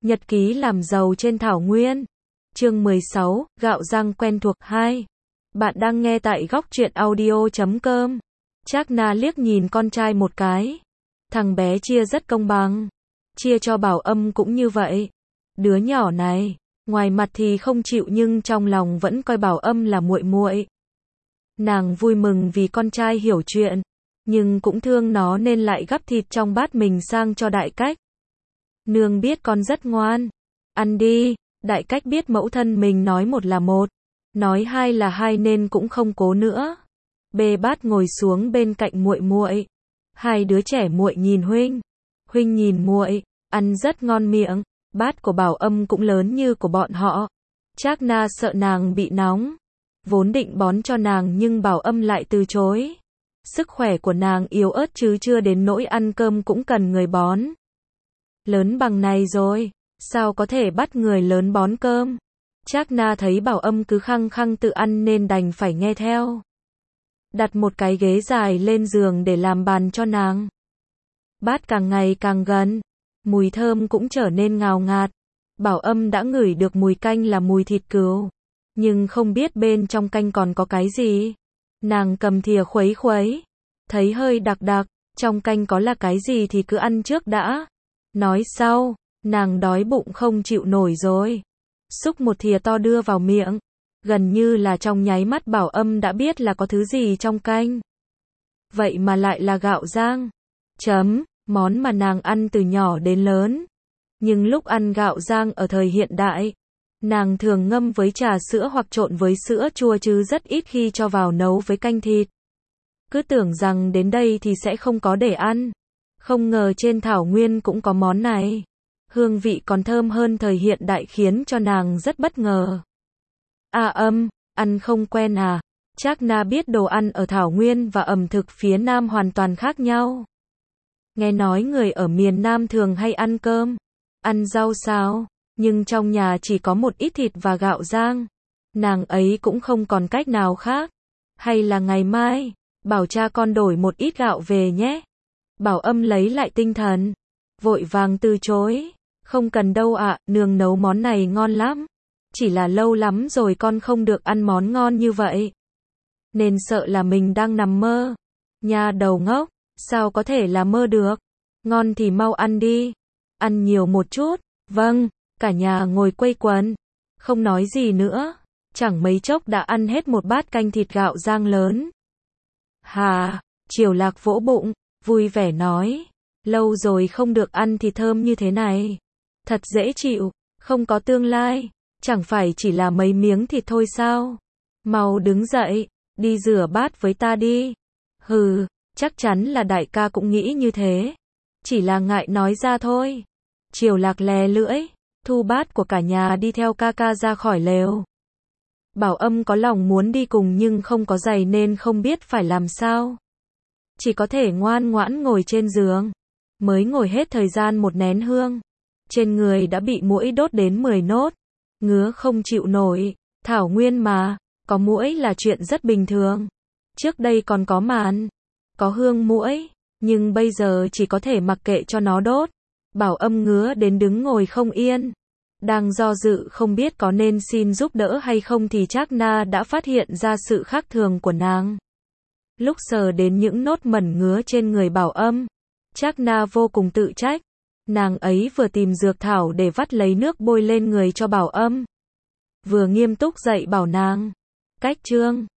Nhật ký làm giàu trên thảo nguyên. Chương 16, gạo rang quen thuộc 2. Bạn đang nghe tại góc truyện audio.com. Trác Na liếc nhìn con trai một cái. Thằng bé chia rất công bằng. Chia cho Bảo Âm cũng như vậy. Đứa nhỏ này, ngoài mặt thì không chịu nhưng trong lòng vẫn coi Bảo Âm là muội muội. Nàng vui mừng vì con trai hiểu chuyện, nhưng cũng thương nó nên lại gắp thịt trong bát mình sang cho Đại Cách. Nương biết con rất ngoan. Ăn đi. Đại Cách biết mẫu thân mình nói một là một, nói hai là hai nên cũng không cố nữa. Bê bát ngồi xuống bên cạnh muội muội. Hai đứa trẻ muội nhìn huynh, huynh nhìn muội, ăn rất ngon miệng. Bát của Bảo Âm cũng lớn như của bọn họ. Trác Na sợ nàng bị nóng, vốn định bón cho nàng nhưng Bảo Âm lại từ chối. Sức khỏe của nàng yếu ớt chứ chưa đến nỗi ăn cơm cũng cần người bón. Lớn bằng này rồi, sao có thể bắt người lớn bón cơm? Trác Na thấy Bảo Âm cứ khăng khăng tự ăn nên đành phải nghe theo. Đặt một cái ghế dài lên giường để làm bàn cho nàng. Bát càng ngày càng gần, mùi thơm cũng trở nên ngào ngạt. Bảo Âm đã ngửi được mùi canh là mùi thịt cừu, nhưng không biết bên trong canh còn có cái gì. Nàng cầm thìa khuấy khuấy, thấy hơi đặc đặc, trong canh có là cái gì thì cứ ăn trước đã. Nói sau, nàng đói bụng không chịu nổi rồi. Xúc một thìa to đưa vào miệng, gần như là trong nháy mắt Bảo Âm đã biết là có thứ gì trong canh. Vậy mà lại là gạo rang. Món mà nàng ăn từ nhỏ đến lớn. Nhưng lúc ăn gạo rang ở thời hiện đại, nàng thường ngâm với trà sữa hoặc trộn với sữa chua chứ rất ít khi cho vào nấu với canh thịt. Cứ tưởng rằng đến đây thì sẽ không có để ăn. Không ngờ trên thảo nguyên cũng có món này. Hương vị còn thơm hơn thời hiện đại khiến cho nàng rất bất ngờ. Âm, ăn không quen à? Trác Na biết đồ ăn ở thảo nguyên và ẩm thực phía Nam hoàn toàn khác nhau. Nghe nói người ở miền Nam thường hay ăn cơm, ăn rau sao, nhưng trong nhà chỉ có một ít thịt và gạo rang. Nàng ấy cũng không còn cách nào khác. Hay là ngày mai, bảo cha con đổi một ít gạo về nhé. Bảo Âm lấy lại tinh thần, vội vàng từ chối. Không cần đâu ạ, nương nấu món này ngon lắm. Chỉ là lâu lắm rồi con không được ăn món ngon như vậy. Nên sợ là mình đang nằm mơ. Nha đầu ngốc, sao có thể là mơ được. Ngon thì mau ăn đi. Ăn nhiều một chút. Vâng, cả nhà ngồi quây quần. Không nói gì nữa. Chẳng mấy chốc đã ăn hết một bát canh thịt gạo rang lớn. Hà, Triều Lạc vỗ bụng, vui vẻ nói. Lâu rồi không được ăn thịt thơm như thế này. Thật dễ chịu, không có tương lai. Chẳng phải chỉ là mấy miếng thịt thôi sao? Mau đứng dậy, đi rửa bát với ta đi. Hừ, chắc chắn là đại ca cũng nghĩ như thế. Chỉ là ngại nói ra thôi. Triều Lạc lè lưỡi, thu bát của cả nhà đi theo ca ca ra khỏi lều. Bảo Âm có lòng muốn đi cùng nhưng không có giày nên không biết phải làm sao. Chỉ có thể ngoan ngoãn ngồi trên giường. Mới ngồi hết thời gian một nén hương, trên người đã bị muỗi đốt đến 10 nốt. Ngứa không chịu nổi. Thảo nguyên mà, có muỗi là chuyện rất bình thường. Trước đây còn có màn, có hương muỗi, nhưng bây giờ chỉ có thể mặc kệ cho nó đốt. Bảo Âm ngứa đến đứng ngồi không yên. Đang do dự không biết có nên xin giúp đỡ hay không thì Trác Na đã phát hiện ra sự khác thường của nàng. Lúc sờ đến những nốt mẩn ngứa trên người Bảo Âm, Trác Na vô cùng tự trách. Nàng ấy vừa tìm dược thảo để vắt lấy nước bôi lên người cho Bảo Âm, vừa nghiêm túc dạy bảo nàng. Cách chương